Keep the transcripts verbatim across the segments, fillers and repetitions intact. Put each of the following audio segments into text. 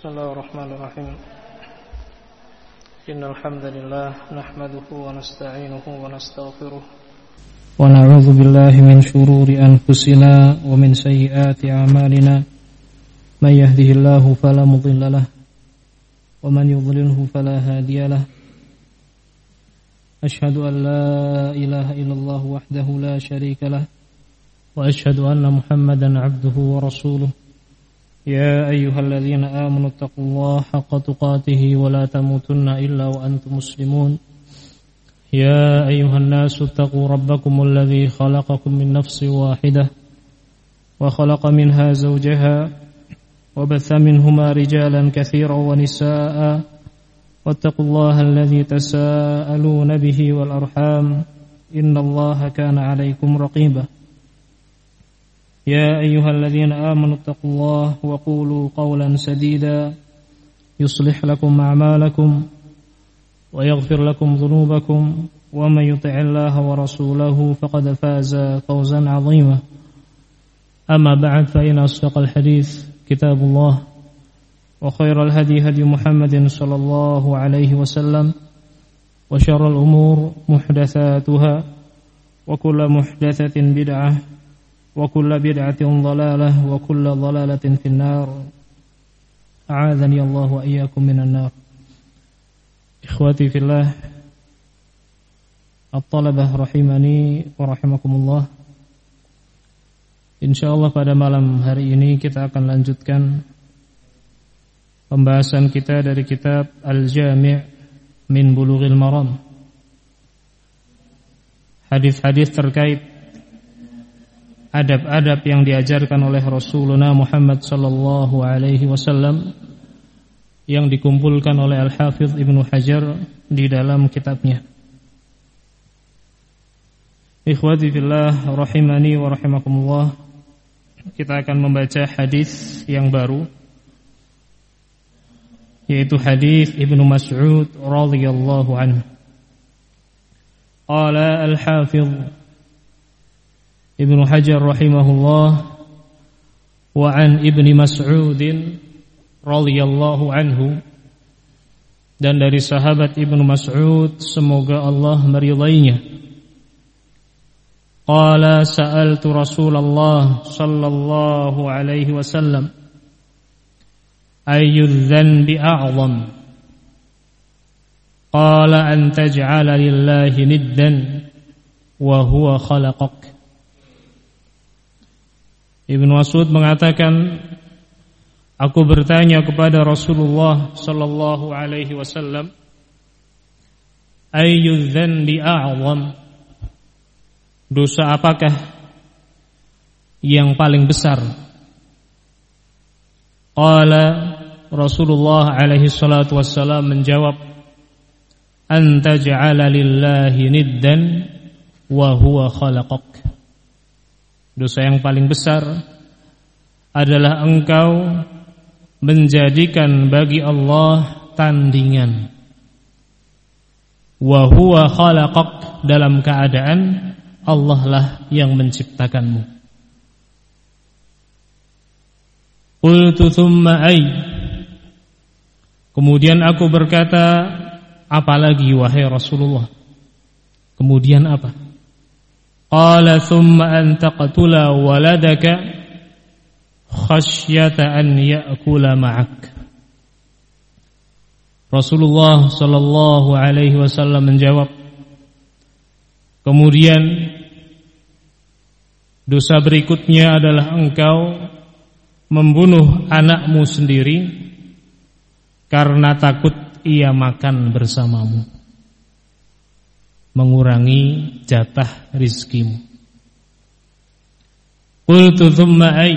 Bismillahirrahmanirrahim. Innal hamdalillah nahmaduhu wa nasta'inuhu wa nastaghfiruh wa na'udzu billahi min shururi anfusina wa min sayyiati a'malina. May yahdihillahu fala mudilla lahu wa man yudlilhu fala hadiya lahu. Ashhadu an la ilaha illallah wahdahu la syarika lahu wa ashhadu anna Muhammadan 'abduhu wa rasuluh. يا أيها الذين آمنوا اتقوا الله حق تقاته ولا تموتن إلا وأنتم مسلمون يا أيها الناس اتقوا ربكم الذي خلقكم من نفس واحدة وخلق منها زوجها وبث منهما رجالا كثيرا ونساء واتقوا الله الذي تساءلون به والأرحام إن الله كان عليكم رقيبا يا أيها الذين آمنوا اتقوا الله وقولوا قولا سديدا يصلح لكم أعمالكم ويغفر لكم ذنوبكم ومن يطع الله ورسوله فقد فاز فوزا عظيما أما بعد فإن أصدق الحديث كتاب الله وخير الهدي هدي محمد صلى الله عليه وسلم وشر الأمور محدثاتها وكل محدثة بدعة wa kullu bid'atin dhalalah wa kullu dhalalatin finnar. A'adzani Allah wa iyyakum minan nar. Ikhwati fillah, at-talabah rahimani wa rahimakumullah. Insyaallah pada malam hari ini kita akan lanjutkan pembahasan kita dari kitab Al-Jami' min Bulughil Maram. Hadis-hadis terkait adab-adab yang diajarkan oleh Rasulullah Muhammad sallallahu alaihi wasallam yang dikumpulkan oleh Al-Hafidz Ibnu Hajar di dalam kitabnya. Ikhwati fillah rahimani wa rahimakumullah. Kita akan membaca hadis yang baru, yaitu hadis Ibnu Mas'ud radhiyallahu anhu. Qala Al-Hafidz Ibnu Hajar rahimahullah, wa an Ibni Mas'ud radhiyallahu anhu, dan dari sahabat Ibnu Mas'ud semoga Allah meridainya. Qala sa'altu Rasulullah sallallahu alaihi wasallam ayyudz dzanbi a'zam? Qala an taj'ala lillahi niddan wa huwa khalaqak. Ibnu Mas'ud mengatakan, aku bertanya kepada Rasulullah sallallahu alaihi wasallam, ayyudz dzanbi a'zam? Dosa apakah yang paling besar? Qala Rasulullah alaihi salatu wassalam menjawab, an taj'ala lillahi niddan wa huwa khalaqak. Dosa yang paling besar adalah engkau menjadikan bagi Allah tandingan. Wa huwa khalaqak, dalam keadaan Allah lah yang menciptakanmu. Qultu thumma ay? Kemudian aku berkata, apalagi wahai Rasulullah? Kemudian apa? Qala thumma an taqtula waladaka khasyata an ya'kula ma'ak. Rasulullah sallallahu alaihi wasallam menjawab, kemudian dosa berikutnya adalah engkau membunuh anakmu sendiri karena takut ia makan bersamamu, mengurangi jatah rizkimu. Qultu thumma ay?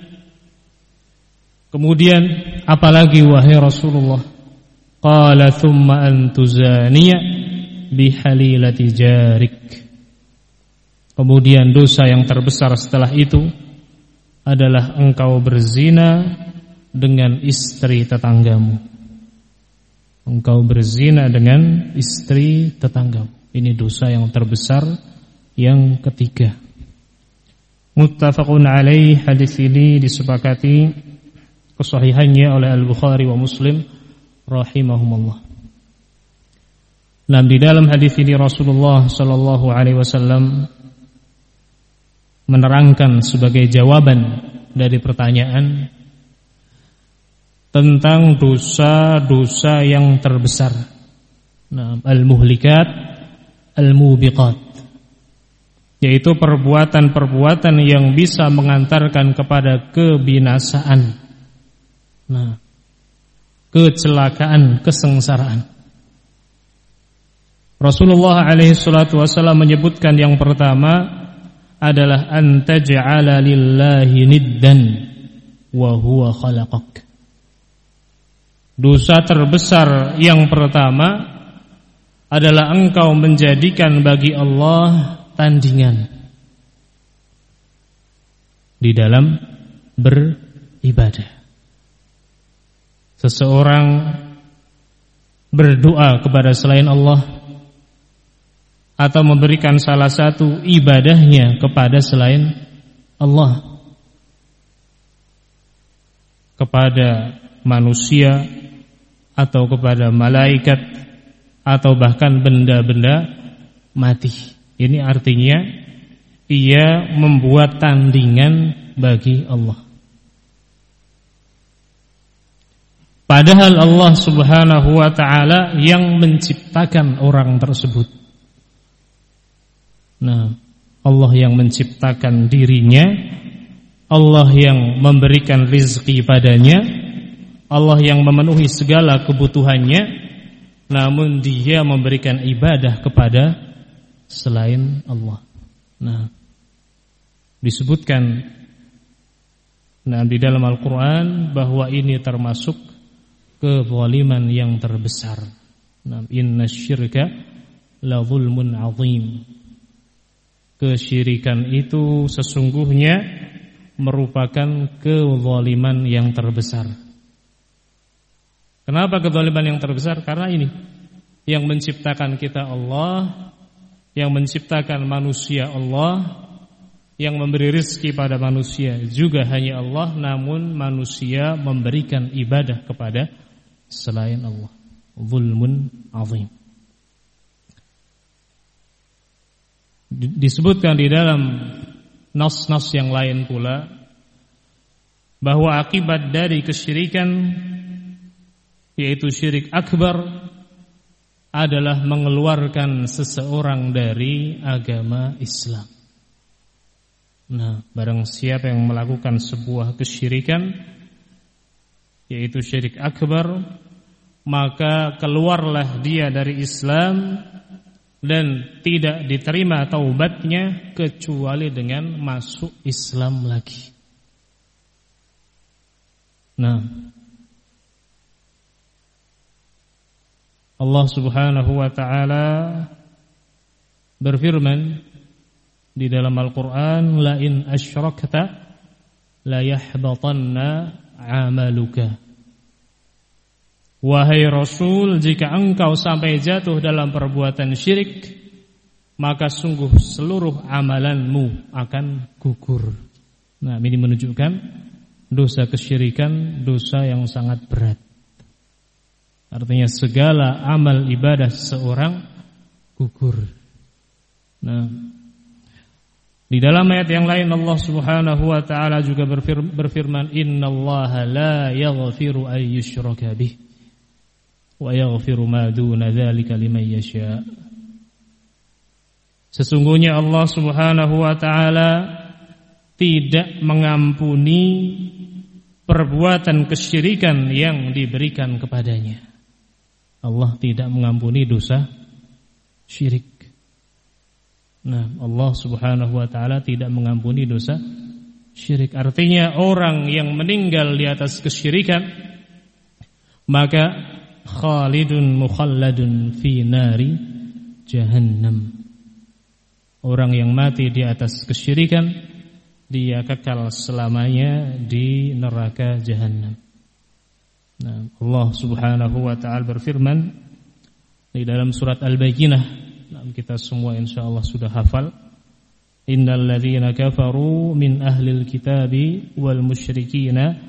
Kemudian apalagi wahai Rasulullah? Qala thumma an tuzaniya bihalilati jarik. Kemudian dosa yang terbesar setelah itu adalah engkau berzina dengan istri tetanggamu. Engkau berzina dengan istri tetanggamu. Ini dosa yang terbesar yang ketiga. Muttafaqun alaih, hadis ini disepakati kesahihannya oleh Al-Bukhari wa Muslim rahimahumullah. Nah, di dalam hadis ini Rasulullah sallallahu alaihi wasallam menerangkan sebagai jawaban dari pertanyaan tentang dosa-dosa yang terbesar. Nah, al-muhlikat, al-mubiqat, yaitu perbuatan-perbuatan yang bisa mengantarkan kepada kebinasaan. Nah, kecelakaan, kesengsaraan. Rasulullah alaihi salatu wasallam menyebutkan yang pertama adalah an taj'ala lillahi niddan wa huwa khalaqak. Dosa terbesar yang pertama adalah engkau menjadikan bagi Allah tandingan di dalam beribadah. Seseorang berdoa kepada selain Allah atau memberikan salah satu ibadahnya kepada selain Allah, kepada manusia atau kepada malaikat atau bahkan benda-benda mati. Ini artinya ia membuat tandingan bagi Allah. Padahal Allah Subhanahu wa ta'ala yang menciptakan orang tersebut. Nah, Allah yang menciptakan dirinya, Allah yang memberikan rizki padanya, Allah yang memenuhi segala kebutuhannya, namun dia memberikan ibadah kepada selain Allah. Nah, disebutkan nah di dalam Al-Quran bahwa ini termasuk kezaliman yang terbesar. Nah, inna syirka la zulmun azim. Kesyirikan itu sesungguhnya merupakan kezaliman yang terbesar. Kenapa kezaliman yang terbesar? Karena ini yang menciptakan kita Allah, yang menciptakan manusia Allah, yang memberi rezeki pada manusia juga hanya Allah, namun manusia memberikan ibadah kepada selain Allah. Zulmun azim. Disebutkan di dalam nas-nas yang lain pula bahwa akibat dari kesyirikan, yaitu syirik akbar, adalah mengeluarkan seseorang dari agama Islam. Nah, barang siapa yang melakukan sebuah kesyirikan, yaitu syirik akbar, maka keluarlah dia dari Islam dan tidak diterima taubatnya kecuali dengan masuk Islam lagi. Nah, Allah Subhanahu wa ta'ala berfirman di dalam Al-Quran, la in asyrakta la yahbatanna amaluka. Wahai Rasul, jika engkau sampai jatuh dalam perbuatan syirik, maka sungguh seluruh amalanmu akan gugur. Nah, ini menunjukkan dosa kesyirikan, dosa yang sangat berat. Artinya segala amal ibadah seseorang gugur. Nah, di dalam ayat yang lain Allah Subhanahu wa ta'ala juga berfirman, innallaha la yaghfiru an yushraka bih wa yaghfiru ma duna dzalika liman yasha. Sesungguhnya Allah Subhanahu wa ta'ala tidak mengampuni perbuatan kesyirikan yang diberikan kepadanya. Allah tidak mengampuni dosa syirik. Nah, Allah Subhanahu wa ta'ala tidak mengampuni dosa syirik. Artinya orang yang meninggal di atas kesyirikan, maka khalidun mukhalladun fi nari jahannam. Orang yang mati di atas kesyirikan, dia kekal selamanya di neraka jahannam. Nah, Allah Subhanahu wa ta'ala berfirman di dalam surat Al-Bayyinah, nah, kita semua insyaallah sudah hafal, innal ladzina kafaru min ahlil kitabi wal musyrikina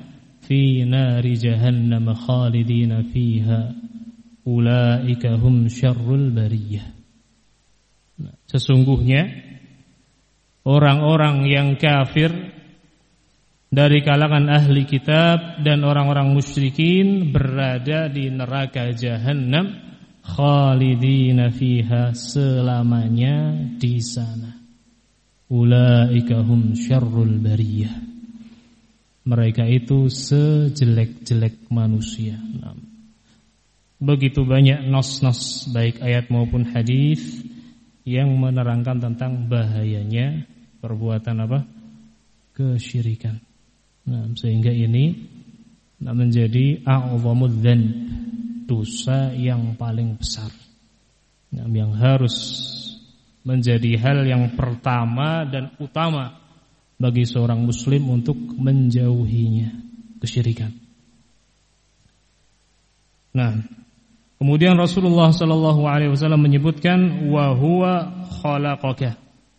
fi nari jahannam khalidina fiha ulaika hum syarrul bariyah. Nah, sesungguhnya orang-orang yang kafir dari kalangan ahli kitab dan orang-orang musyrikin berada di neraka jahannam khalidina fiha, selamanya di sana. Ulaika hum syarrul bariyah. Mereka itu sejelek-jelek manusia. Nah, begitu banyak nas-nas baik ayat maupun hadis yang menerangkan tentang bahayanya perbuatan apa? Kesyirikan. Nah, sehingga ini nah, menjadi a'zamud dzanb, dosa yang paling besar. Nah, yang harus menjadi hal yang pertama dan utama bagi seorang muslim untuk menjauhinya, kesyirikan. Nah, kemudian Rasulullah sallallahu alaihi wasallam menyebutkan wa huwa khalaqaka.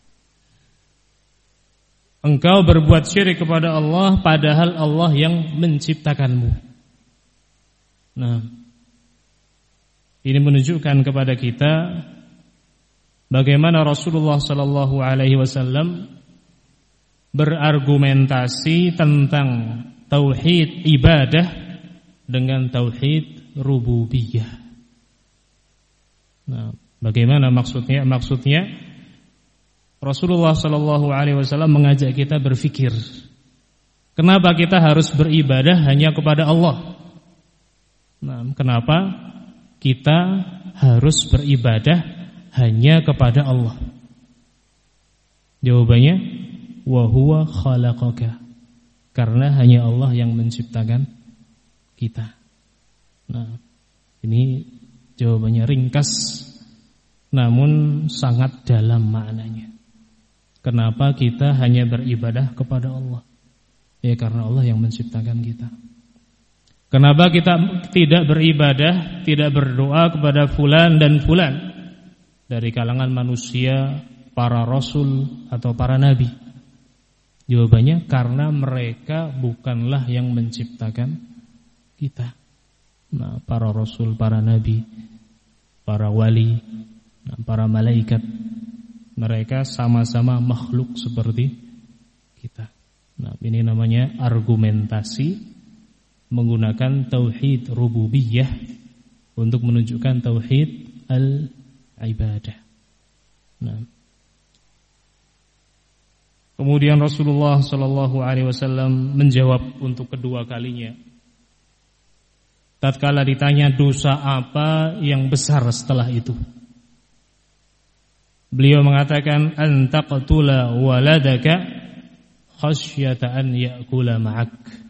Engkau berbuat syirik kepada Allah padahal Allah yang menciptakanmu. Nah, ini menunjukkan kepada kita bagaimana Rasulullah sallallahu alaihi wasallam berargumentasi tentang tauhid ibadah dengan tauhid rububiyah. Nah, bagaimana maksudnya? Maksudnya Rasulullah sallallahu alaihi wasallam mengajak kita berfikir, kenapa kita harus beribadah hanya kepada Allah? Nah, kenapa kita harus beribadah hanya kepada Allah? Jawabannya wa huwa khalaqaka, karena hanya Allah yang menciptakan kita. Nah, ini jawabannya ringkas namun sangat dalam maknanya. Kenapa kita hanya beribadah kepada Allah? Ya karena Allah yang menciptakan kita. Kenapa kita tidak beribadah, tidak berdoa kepada fulan dan fulan dari kalangan manusia, para rasul atau para nabi? Jawabannya karena mereka bukanlah yang menciptakan kita. Nah, para rasul, para nabi, para wali, nah, para malaikat, mereka sama-sama makhluk seperti kita. Nah, ini namanya argumentasi menggunakan tauhid rububiyah untuk menunjukkan tauhid al-ibadah. Nah, kemudian Rasulullah sallallahu alaihi wasallam menjawab untuk kedua kalinya. Tatkala ditanya dosa apa yang besar setelah itu, beliau mengatakan antaqtula waladaka khasyata an ya'kula ma'ak.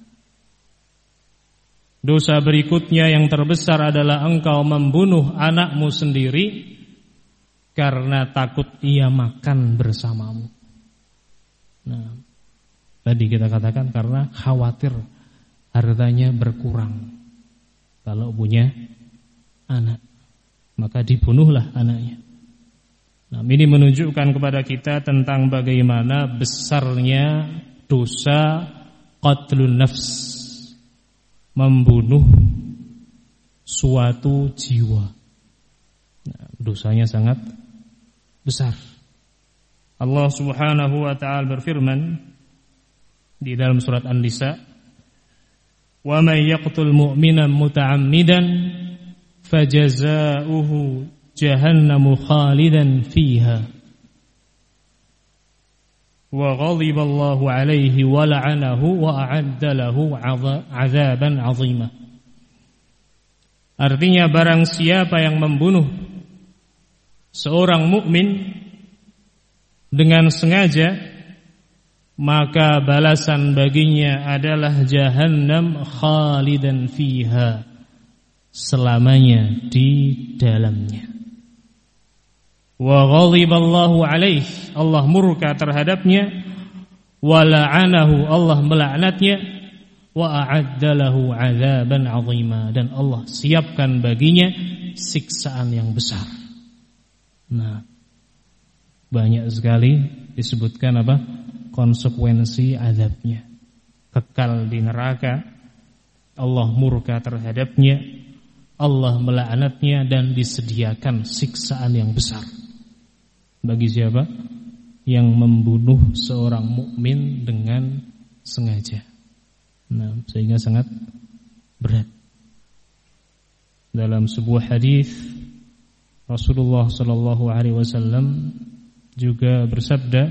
Dosa berikutnya yang terbesar adalah engkau membunuh anakmu sendiri karena takut ia makan bersamamu. Nah, tadi kita katakan karena khawatir hartanya berkurang kalau punya anak, maka dibunuhlah anaknya. Nah, ini menunjukkan kepada kita tentang bagaimana besarnya dosa qatlun nafs, membunuh suatu jiwa. Nah, dosanya sangat besar. Allah Subhanahu wa ta'ala berfirman di dalam surat An-Nisa, "Wa may yaqtul mu'minan muta'ammidan fajazaohu jahannamu khalidan fiha wa ghadiba Allahu 'alaihi wa la'anahu wa a'adda lahu 'adzaban 'azima." Artinya barang siapa yang membunuh seorang mukmin dengan sengaja, maka balasan baginya adalah jahannam khalidan fiha, selamanya di dalamnya. Wa ghadiballahu alaihi, Allah murka terhadapnya, wa la'anahu, Allah melaknatnya, wa a'adda lahu 'adzaban 'azima, dan Allah siapkan baginya siksaan yang besar. Nah, banyak sekali disebutkan apa? Konsekuensi azabnya. Kekal di neraka Allah murka terhadapnya, Allah melaknatnya, dan disediakan siksaan yang besar bagi siapa? Yang membunuh seorang mukmin dengan sengaja. Nah, sehingga sangat berat. Dalam sebuah hadis Rasulullah sallallahu alaihi wasallam juga bersabda,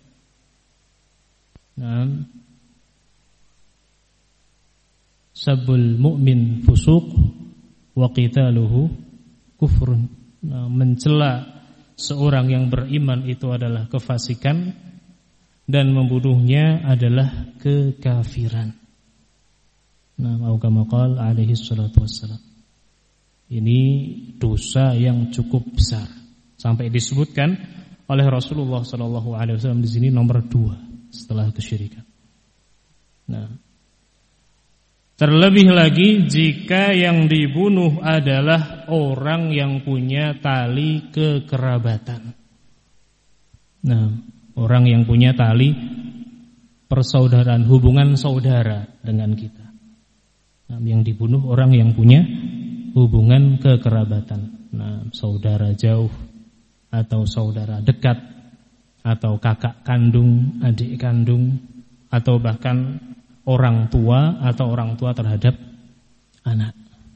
nah, sabul mu'min fusuq wa qitaluhu kufrun. Nah, mencela seorang yang beriman itu adalah kefasikan dan membunuhnya adalah kekafiran. Nah, au kama qala alaihi salatu wassalam. Ini dosa yang cukup besar sampai disebutkan oleh Rasulullah sallallahu alaihi wasallam di sini nomor dua setelah kesyirikan. Nah, terlebih lagi jika yang dibunuh adalah orang yang punya tali kekerabatan. Nah, orang yang punya tali persaudaraan, hubungan saudara dengan kita. Nah, yang dibunuh orang yang punya hubungan kekerabatan. Nah, saudara jauh atau saudara dekat atau kakak kandung, adik kandung, atau bahkan orang tua atau orang tua terhadap anak.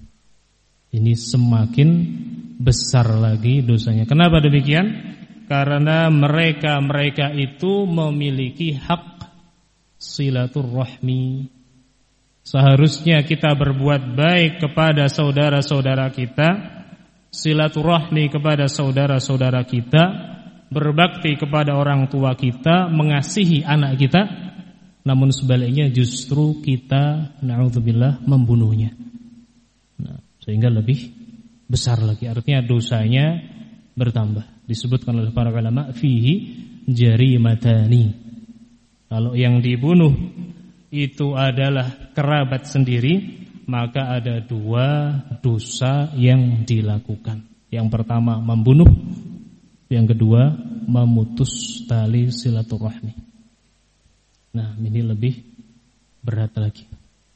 Ini semakin besar lagi dosanya. Kenapa demikian? Karena mereka-mereka itu memiliki hak silaturrahmi. Seharusnya kita berbuat baik kepada saudara-saudara kita, silaturahmi kepada saudara-saudara kita, berbakti kepada orang tua kita, mengasihi anak kita. Namun sebaliknya justru kita na'udzubillah membunuhnya. Nah, sehingga lebih besar lagi, artinya dosanya bertambah. Disebutkan oleh para ulama fihi jarimatani. Kalau yang dibunuh itu adalah kerabat sendiri, maka ada dua dosa yang dilakukan. Yang pertama membunuh, yang kedua memutus tali silaturahmi. Nah, ini lebih berat lagi.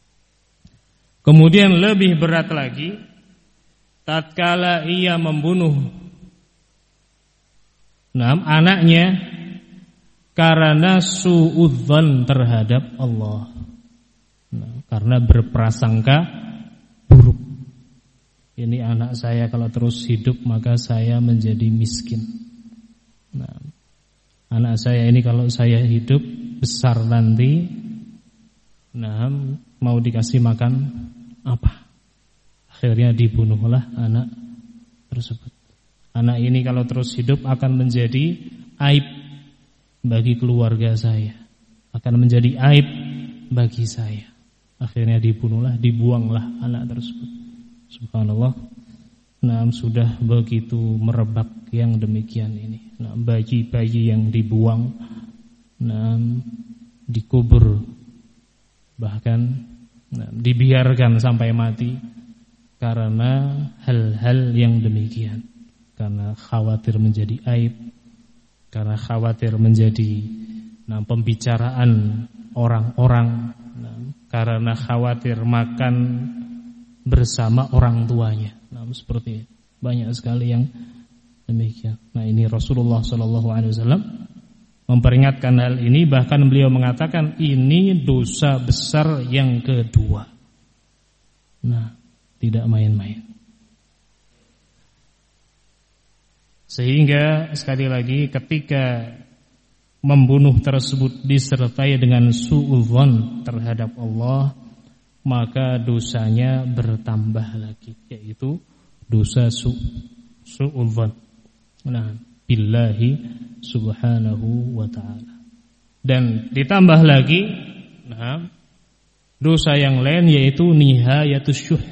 Kemudian lebih berat lagi tatkala ia membunuh nah, anaknya karena suudzon terhadap Allah. Nah, karena berprasangka buruk. Ini anak saya kalau terus hidup maka saya menjadi miskin. Nah, anak saya ini kalau saya hidup besar nanti, nah, mau dikasih makan apa? Akhirnya dibunuhlah anak tersebut. Anak ini kalau terus hidup akan menjadi aib bagi keluarga saya, akan menjadi aib bagi saya. Akhirnya dibunuhlah, dibuanglah anak tersebut. Subhanallah. Nah, sudah begitu merebak yang demikian ini. Nah, bayi-bayi yang dibuang, nah, dikubur, bahkan nah, dibiarkan sampai mati karena hal-hal yang demikian. Karena khawatir menjadi aib, karena khawatir menjadi nah, pembicaraan orang-orang, nah, karena khawatir makan bersama orang tuanya. Nah, seperti banyak sekali yang demikian. Nah, ini Rasulullah shallallahu alaihi wasallam memperingatkan hal ini, bahkan beliau mengatakan ini dosa besar yang kedua. Nah, tidak main-main. Sehingga sekali lagi ketika membunuh tersebut disertai dengan suudzon terhadap Allah, maka dosanya bertambah lagi, yaitu dosa su suudzon. Nah, billahi subhanahu wa ta'ala. Dan ditambah lagi nah, dosa yang lain yaitu nihayatus syuh.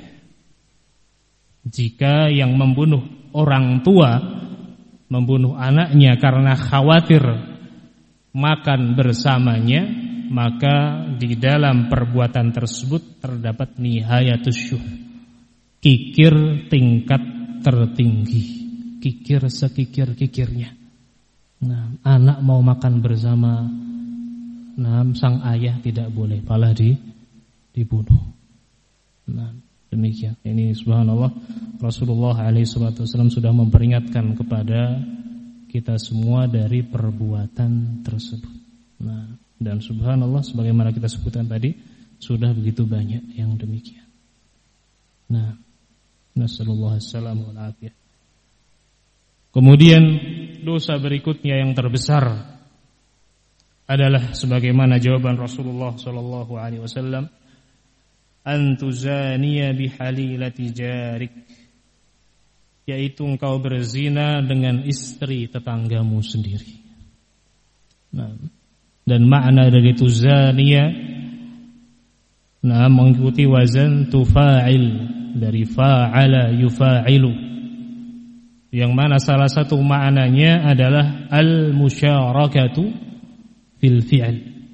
Jika yang membunuh orang tua membunuh anaknya karena khawatir makan bersamanya, maka di dalam perbuatan tersebut terdapat nihayatus syuh, kikir tingkat tertinggi, kikir sekikir-kikirnya. Nah, anak mau makan bersama, nah, sang ayah tidak boleh, malah di, dibunuh. Nah, demikian. Ini subhanallah Rasulullah alaihi wasallam sudah memperingatkan kepada kita semua dari perbuatan tersebut. Nah, dan subhanallah sebagaimana kita sebutkan tadi sudah begitu banyak yang demikian. Nah, nasallallahu alaihi wa afiyah. Kemudian dosa berikutnya yang terbesar adalah sebagaimana jawaban Rasulullah sallallahu alaihi wasallam, an tuzaniya bihalilati jarik, yaitu engkau berzina dengan istri tetanggamu sendiri. Nah, dan makna dari tuzaniya nah mengikuti wazan tufa'il dari fa'ala yufa'ilu, yang mana salah satu maknanya adalah al-musyarakatu fil fi'l.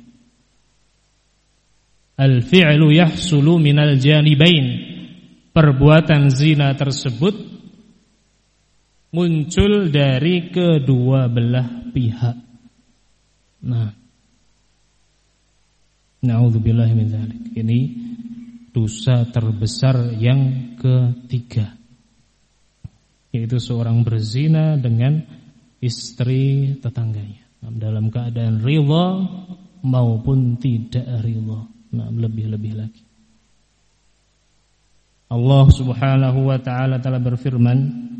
Al-fi'lu yahsulu minal janibain. Perbuatan zina tersebut muncul dari kedua belah pihak. Nah, na'udzubillahi min dzalik. Ini dosa terbesar yang ketiga, yaitu seorang berzina dengan istri tetangganya dalam keadaan ridha maupun tidak ridha. Nah, lebih-lebih lagi Allah Subhanahu wa taala telah berfirman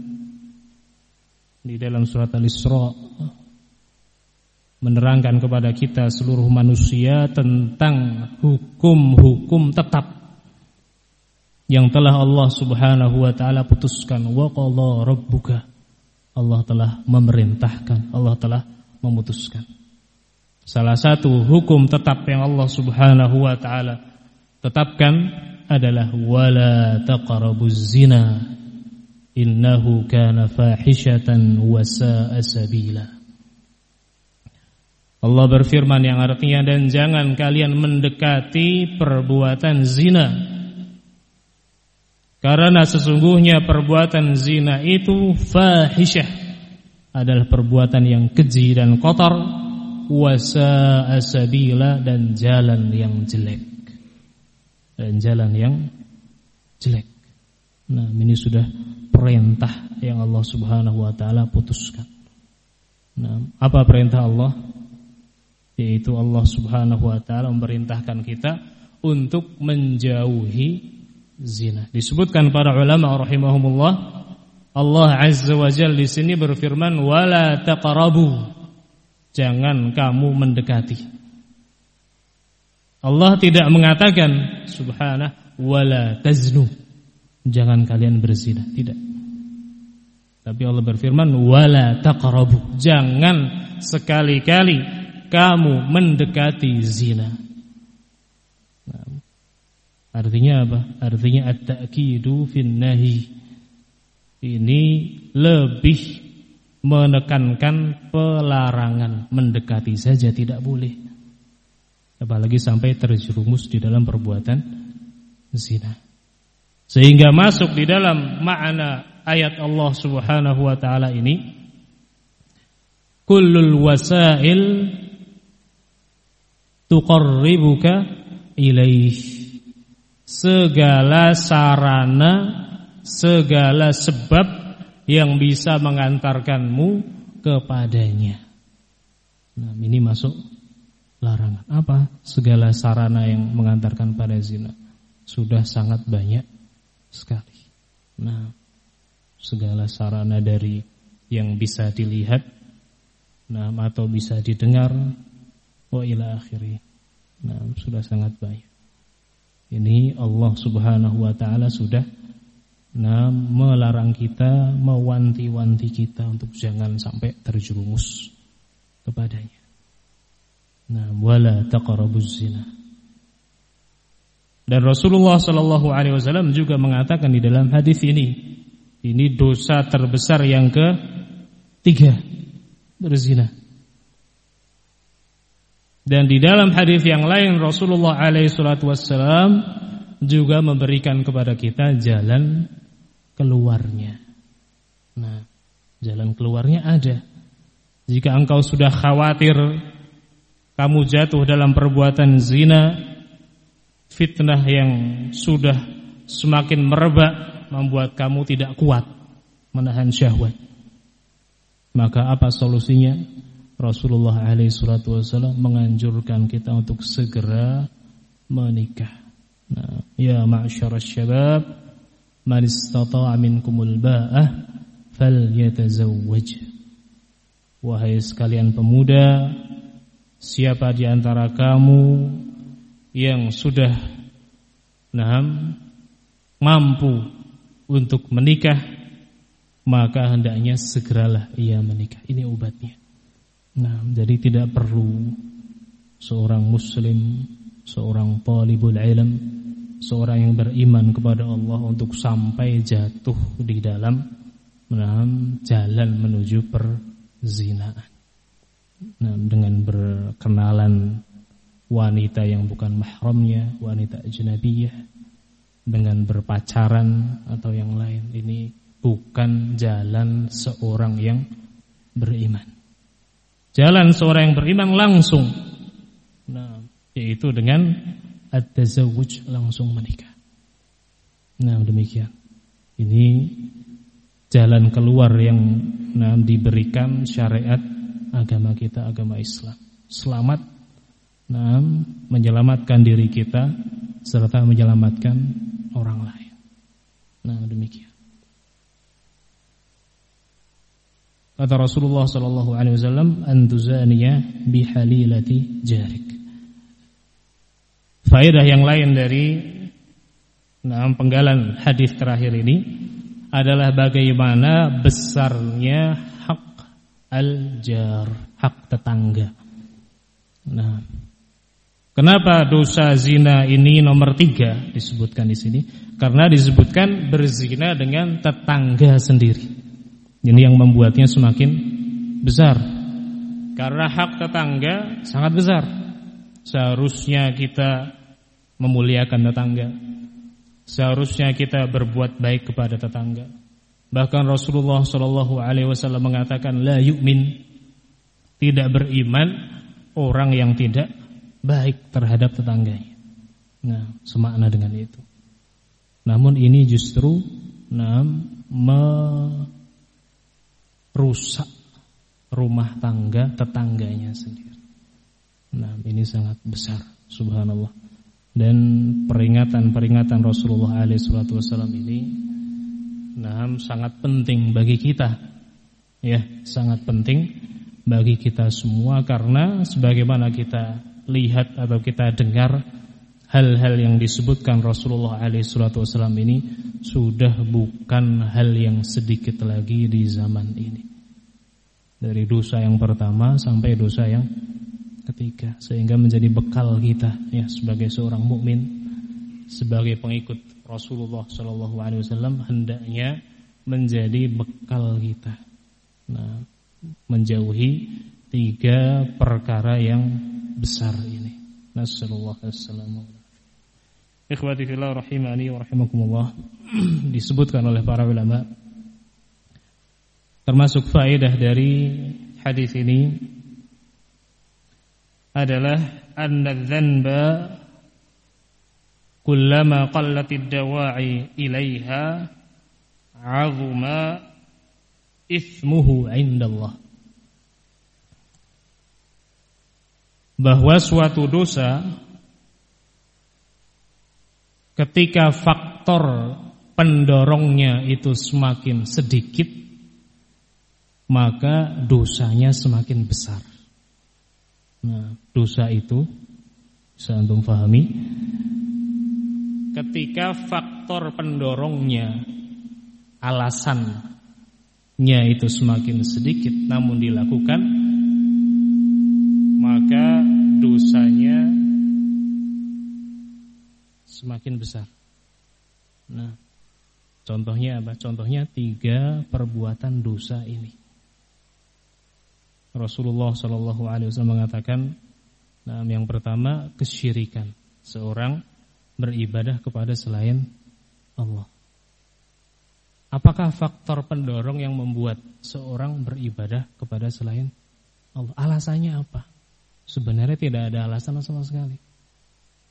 di dalam surat Al-Isra, menerangkan kepada kita seluruh manusia tentang hukum-hukum tetap yang telah Allah Subhanahu wa taala putuskan. Wa qala rabbuka, Allah telah memerintahkan, Allah telah memutuskan. Salah satu hukum tetap yang Allah Subhanahu wa taala tetapkan adalah wala taqrabuz zina innahu kana fahishatan wa sa'a sabila. Allah berfirman yang artinya, dan jangan kalian mendekati perbuatan zina, karena sesungguhnya perbuatan zina itu fahisyah, adalah perbuatan yang keji dan kotor, wasa'a sabila, dan jalan yang jelek, dan jalan yang jelek. Nah, ini sudah perintah yang Allah Subhanahu wa taala putuskan. Nah, apa perintah Allah? Yaitu Allah Subhanahu wa taala memerintahkan kita untuk menjauhi zina. Disebutkan para ulama rahimahumullah, Allah Azza wa Jalla di sini berfirman wala taqrabu, jangan kamu mendekati. Allah tidak mengatakan subhanahu wala taznu, jangan kalian berzina, tidak. Tapi Allah berfirman wala taqrabu, jangan sekali-kali kamu mendekati zina. Nah, artinya apa? Artinya at-ta'kidu fin nahi. Ini lebih menekankan pelarangan, mendekati saja tidak boleh, apalagi sampai terjerumus di dalam perbuatan zina. Sehingga masuk di dalam makna ayat Allah Subhanahu wa taala ini, kullul wasail tuqarribuka ilaih, segala sarana, segala sebab yang bisa mengantarkanmu kepadanya. Nah, ini masuk larangan. Apa? Segala sarana yang mengantarkan pada zina. Sudah sangat banyak sekali. Nah, segala sarana dari yang bisa dilihat, nah, atau bisa didengar, wa ila akhiri. Nah, sudah sangat banyak. Ini Allah Subhanahu wa taala sudah nah melarang kita, mewanti-wanti kita untuk jangan sampai terjerumus kepadanya. Nah, wala taqrabuz zina. Dan Rasulullah sallallahu alaihi wasallam juga mengatakan di dalam hadis ini, ini dosa terbesar yang ketiga, berzina. Dan di dalam hadis yang lain Rasulullah alaihi salatu wassalam juga memberikan kepada kita jalan keluarnya. Nah, jalan keluarnya ada. Jika engkau sudah khawatir kamu jatuh dalam perbuatan zina, fitnah yang sudah semakin merebak, membuat kamu tidak kuat menahan syahwat. Maka apa solusinya? Rasulullah alaihi salatu wasallam menganjurkan kita untuk segera menikah. Nah, ya ma'syarasy syabab, man istata'a minkumul ba'ah falyatazawwaj. Wahai sekalian pemuda, siapa di antara kamu yang sudah nah, mampu untuk menikah, maka hendaknya segeralah ia menikah. Ini obatnya. Nah, jadi tidak perlu seorang muslim, seorang talibul ilm, seorang yang beriman kepada Allah untuk sampai jatuh di dalam nah, jalan menuju perzinaan. Nah, dengan berkenalan wanita yang bukan mahramnya, wanita ajnabiyah, dengan berpacaran atau yang lain, ini bukan jalan seorang yang beriman. Jalan seorang yang beriman langsung, nah, yaitu dengan at-tazawwuj, langsung menikah. Nah, demikian. Ini jalan keluar yang nah, diberikan syariat agama kita, agama Islam. Selamat, nah, menyelamatkan diri kita serta menyelamatkan orang lain. Nah, demikian. Kata Rasulullah sallallahu alaihi wasallam, antuzaniya bihalilati jarik. Faedah yang lain dari nah, penggalan hadis terakhir ini adalah bagaimana besarnya hak al-jar, hak tetangga. Nah, kenapa dosa zina ini nomor tiga disebutkan di sini? Karena disebutkan berzina dengan tetangga sendiri. Ini yang membuatnya semakin besar. Karena hak tetangga sangat besar. Seharusnya kita memuliakan tetangga. Seharusnya kita berbuat baik kepada tetangga. Bahkan Rasulullah shallallahu alaihi wasallam mengatakan, la yu'min, tidak beriman orang yang tidak baik terhadap tetangganya. Nah, semakna dengan itu. Namun ini justru nah, merusak rumah tangga tetangganya sendiri. Nah, ini sangat besar, subhanallah. Dan peringatan-peringatan Rasulullah alaihi salatu wasallam ini nah, sangat penting bagi kita. Ya, sangat penting bagi kita semua, karena sebagaimana kita lihat atau kita dengar, hal-hal yang disebutkan Rasulullah alaihi salatu wasallam ini sudah bukan hal yang sedikit lagi di zaman ini. Dari dosa yang pertama sampai dosa yang ketiga, sehingga menjadi bekal kita ya sebagai seorang mukmin, sebagai pengikut Rasulullah sallallahu alaihi wasallam, hendaknya menjadi bekal kita. Nah, menjauhi tiga perkara yang besar ini. Nasallallahu alaihi wasallam. Ikhwati fillah rahimani wa rahimakumullah. Disebutkan oleh para ulama, termasuk faedah dari hadis ini adalah anna dzanba kullama qallatid dawa'i ilaiha 'azuma ithmuhu 'indallah. Bahwa suatu dosa ketika faktor pendorongnya itu semakin sedikit, maka dosanya semakin besar. Nah, dosa itu bisa antum pahami, ketika faktor pendorongnya, alasannya itu semakin sedikit namun dilakukan, maka dosanya semakin besar. Nah, contohnya apa? Contohnya tiga perbuatan dosa ini. Rasulullah shallallahu alaihi wasallam mengatakan, nah, yang pertama kesyirikan, seorang beribadah kepada selain Allah. Apakah faktor pendorong yang membuat seorang beribadah kepada selain Allah? Alasannya apa? Sebenarnya tidak ada alasan sama sekali.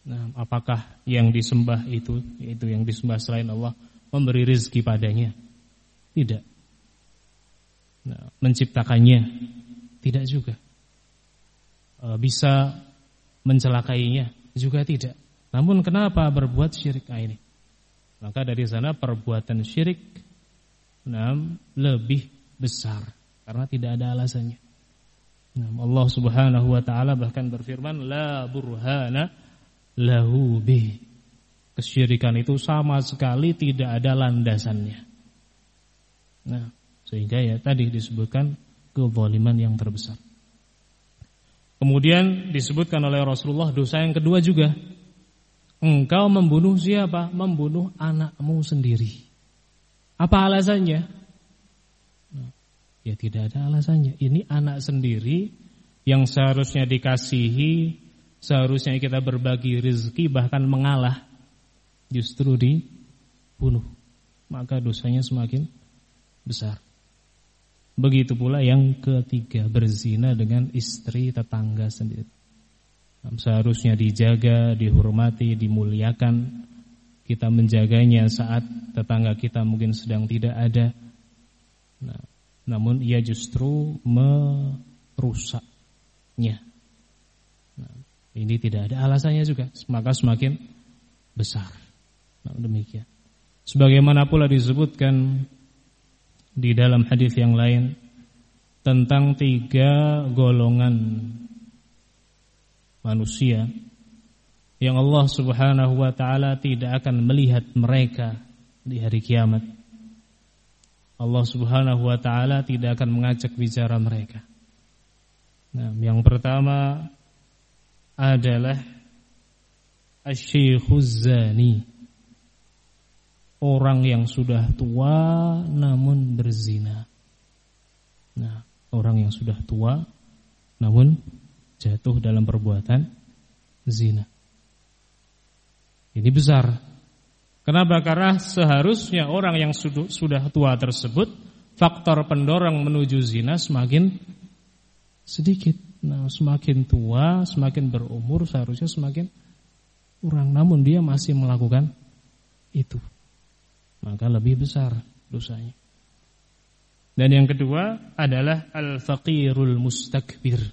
Nah, apakah yang disembah itu, yaitu yang disembah selain Allah, memberi rezeki padanya? Tidak. Nah, menciptakannya? Tidak juga. E, bisa mencelakainya? Juga tidak. Namun kenapa berbuat syirik? Nah, ini. Maka dari sana perbuatan syirik nah, lebih besar karena tidak ada alasannya. Nah, Allah Subhanahu wa taala bahkan berfirman, la burhana lahu bih. Kesyirikan itu sama sekali tidak ada landasannya. Nah, sehingga ya tadi disebutkan kezaliman yang terbesar. Kemudian disebutkan oleh Rasulullah dosa yang kedua juga. Engkau membunuh siapa? Membunuh anakmu sendiri. Apa alasannya? Nah, ya tidak ada alasannya. Ini anak sendiri yang seharusnya dikasihi, seharusnya kita berbagi rezeki, bahkan mengalah, justru dibunuh. Maka dosanya semakin besar. Begitu pula yang ketiga, berzina dengan istri tetangga sendiri. Seharusnya dijaga, dihormati, dimuliakan. Kita menjaganya saat tetangga kita mungkin sedang tidak ada. Nah, namun ia justru merusaknya. Nah, ini tidak ada alasannya juga, maka semakin besar. Nah, demikian. Sebagaimana pula disebutkan di dalam hadis yang lain tentang tiga golongan manusia yang Allah Subhanahu wa taala tidak akan melihat mereka di hari kiamat. Allah Subhanahu wa taala tidak akan mengajak bicara mereka. Nah, yang pertama adalah asy-syaikhuz zani. Orang yang sudah tua namun berzina. Nah, orang yang sudah tua namun jatuh dalam perbuatan zina. Ini besar. Kenapa? Karena seharusnya orang yang sudah tua tersebut, faktor pendorong menuju zina semakin sedikit. Nah, semakin tua, semakin berumur, seharusnya semakin kurang. Namun dia masih melakukan itu. Maka lebih besar dosanya. Dan yang kedua adalah al-faqirul mustakbir.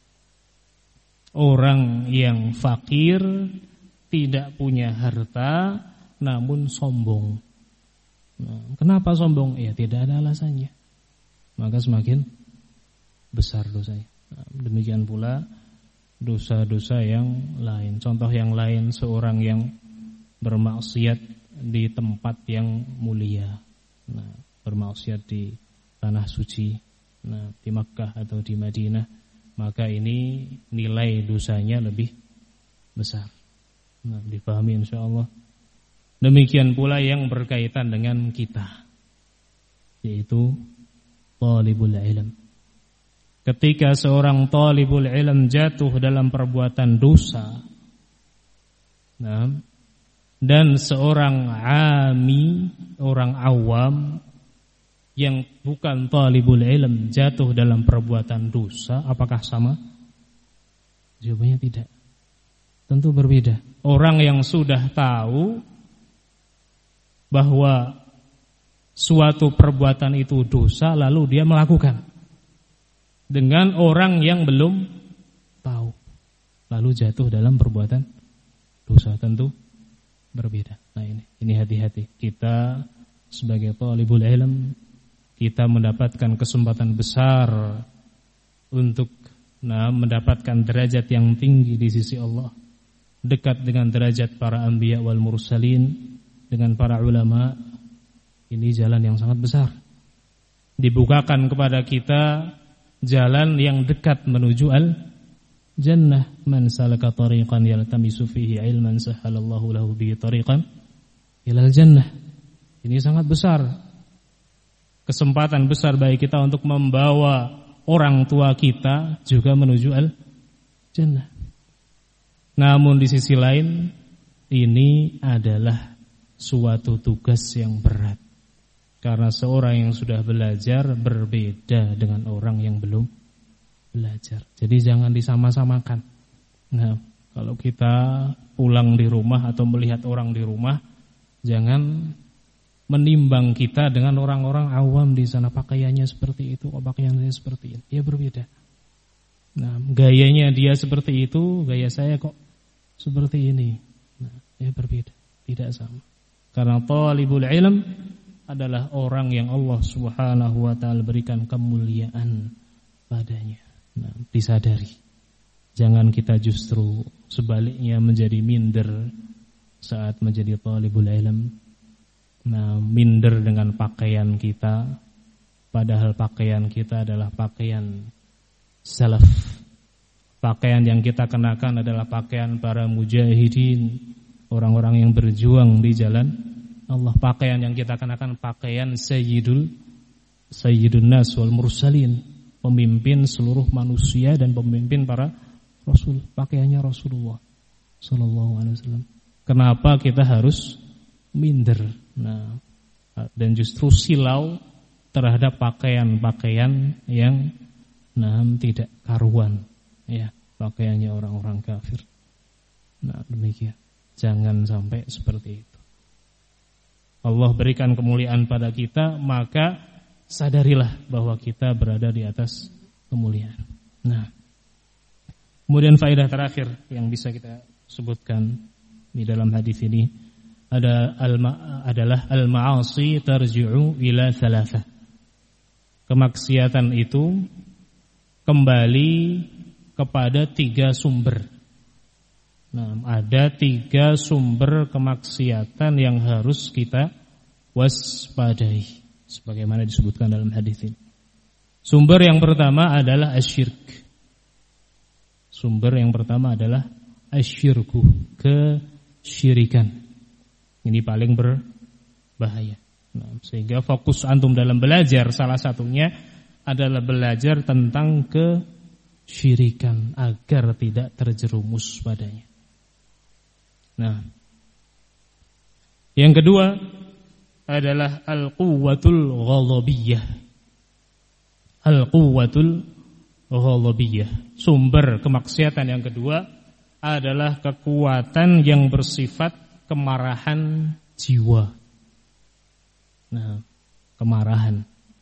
Orang yang fakir, tidak punya harta, namun sombong. Nah, kenapa sombong? Ya tidak ada alasannya. Maka semakin besar dosanya. Nah, demikian pula dosa-dosa yang lain. Contoh yang lain, seorang yang bermaksiat di tempat yang mulia. Nah, bermaksiat di tanah suci. Nah, di Makkah atau di Madinah. Maka ini nilai dosanya lebih besar. Nah, dipahami insyaallah. Demikian pula yang berkaitan dengan kita, yaitu talibul ilm. Ketika seorang talibul ilm jatuh dalam perbuatan dosa, nah, dan seorang ami, orang awam yang bukan talibul ilm jatuh dalam perbuatan dosa, apakah sama? Jawabannya tidak. Tentu berbeda. Orang yang sudah tahu bahwa suatu perbuatan itu dosa, lalu dia melakukan, dengan orang yang belum tahu, lalu jatuh dalam perbuatan dosa, tentu berbeda. Nah, ini ini hati-hati. Kita sebagai talibul ilm, kita mendapatkan kesempatan besar untuk nah, mendapatkan derajat yang tinggi di sisi Allah, dekat dengan derajat para anbiya wal mursalin, dengan para ulama. Ini jalan yang sangat besar. Dibukakan kepada kita jalan yang dekat menuju al jannah. Man salaka tariqan yaltamisu fihi ilman sahhalallahu lahu bihi tariqan ilal jannah. Ini sangat besar. Kesempatan besar bagi kita untuk membawa orang tua kita juga menuju al-jannah. Namun di sisi lain, ini adalah suatu tugas yang berat. Karena seorang yang sudah belajar berbeda dengan orang yang belum belajar. Jadi jangan disama-samakan. Nah, Kalau kita pulang di rumah atau melihat orang di rumah, jangan menimbang kita dengan orang-orang awam di sana, pakaiannya seperti itu, pakaiannya seperti ini. Dia berbeda. Nah, gayanya dia seperti itu, gaya saya kok seperti ini. Nah, dia berbeda, tidak sama. Karena talibul ilm adalah orang yang Allah Subhanahu wa taala berikan kemuliaan padanya. Nah, disadari. Jangan kita justru sebaliknya menjadi minder saat menjadi talibul ilm. Nah, minder dengan pakaian kita, padahal pakaian kita adalah pakaian salaf. Pakaian yang kita kenakan adalah pakaian para mujahidin, orang-orang yang berjuang di jalan Allah. Pakaian yang kita kenakan pakaian sayyidul sayyidun nas wal mursalin, pemimpin seluruh manusia dan pemimpin para Rasul, pakaiannya Rasulullah sallallahu alaihi wasallam. Kenapa kita harus minder? Nah, dan justru silau terhadap pakaian-pakaian yang nah tidak karuan, ya, pakaiannya orang-orang kafir. Nah, demikian. Jangan sampai seperti itu. Allah berikan kemuliaan pada kita, maka sadarilah bahwa kita berada di atas kemuliaan. Nah, kemudian faedah terakhir yang bisa kita sebutkan di dalam hadis ini ada al-ma, adalah al-ma'asi tarji'u ila thalathah. Kemaksiatan itu kembali kepada tiga sumber. Nah, ada tiga sumber kemaksiatan yang harus kita waspadai, sebagaimana disebutkan dalam hadis ini. Sumber yang pertama adalah asyirk. Sumber yang pertama adalah asyirku, kesyirikan. Ini paling berbahaya. Nah, sehingga fokus antum dalam belajar salah satunya adalah belajar tentang kesyirikan agar tidak terjerumus padanya. Nah, yang kedua adalah al-quwwatul ghadabiyah. Al-quwwatul ghadabiyah. Sumber kemaksiatan yang kedua adalah kekuatan yang bersifat kemarahan jiwa. Nah, kemarahan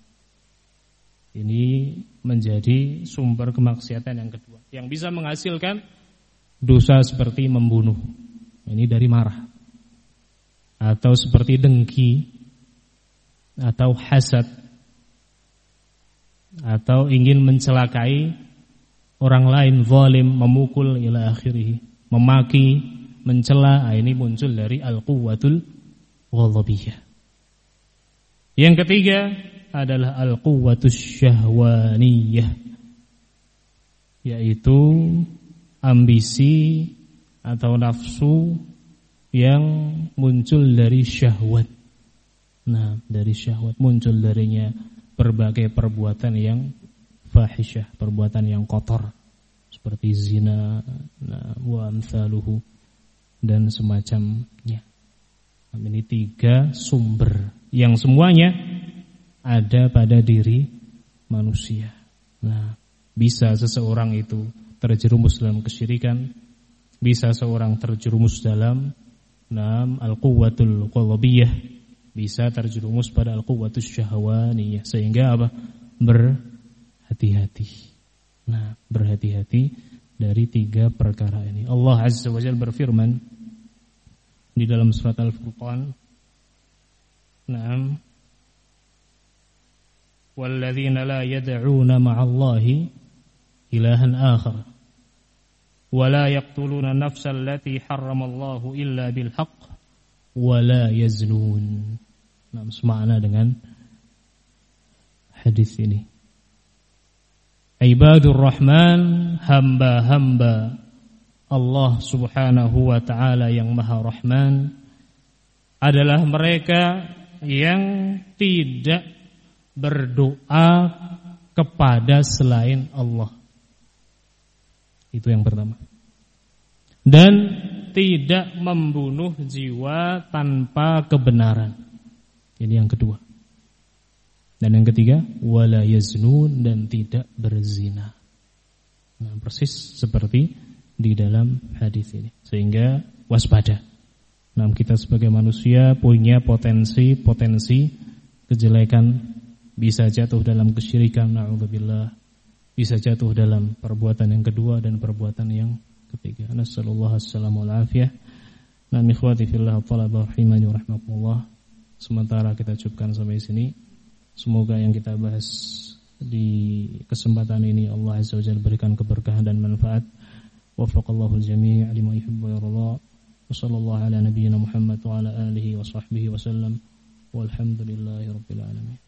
ini menjadi sumber kemaksiatan yang kedua, yang bisa menghasilkan dosa seperti membunuh. Ini dari marah. Atau seperti dengki, atau hasad, atau ingin mencelakai orang lain, zalim, memukul ila akhirih, memaki, mencela. Ini muncul dari al-quwwatul ghadabiyah. Yang ketiga adalah al-quwwatus syahwaniyah, yaitu ambisi atau nafsu yang muncul dari syahwat. Nah, dari syahwat muncul darinya berbagai perbuatan yang fahisyah, perbuatan yang kotor seperti zina, nah, wa amsaluhu dan semacamnya. Ini tiga sumber yang semuanya ada pada diri manusia. Nah, bisa seseorang itu terjerumus dalam kesyirikan, bisa seorang terjerumus dalam nam al-quwwatul qalbiyah, bisa terjerumus pada al-quwwatus syahwaniyah. Sehingga apa? Berhati-hati. Nah, berhati-hati dari tiga perkara ini. Allah Azza wa Jalla berfirman di dalam surat Al-Furqan, "Na'am, walladzina la yad'una ma'allahi ilahan akhar wa la yaqtuluna an-nafsa allati harramallahu illa bil haqq wa la yaznun." Nah, semakna dengan hadis ini. Ibadur Rahman, hamba-hamba Allah Subhanahu wa ta'ala yang Maha Rahman adalah mereka yang tidak berdoa kepada selain Allah. Itu yang pertama. Dan tidak membunuh jiwa tanpa kebenaran. Ini yang kedua. Dan yang ketiga, wala yaznun, dan tidak berzina. Nah, persis seperti di dalam hadis ini. Sehingga waspada. Nah, kita sebagai manusia punya potensi-potensi kejelekan, bisa jatuh dalam kesyirikan, na'udzubillah, bisa jatuh dalam perbuatan yang kedua dan perbuatan yang ketiga. Nasallallahu assalamu alafiyah. Nah, ikhwati fillah talaba rahimani wa rahmatullah. Sementara kita cukupkan sampai sini. Semoga yang kita bahas di kesempatan ini Allah Azza wa Jalla berikan keberkahan dan manfaat. Waffaqallahu al-jami' lima yuhibbu wa yarda. Wa sallallahu ala nabiyyina Muhammad wa ala alihi wa sahbihi wa sallam. Walhamdulillahi rabbil alamin.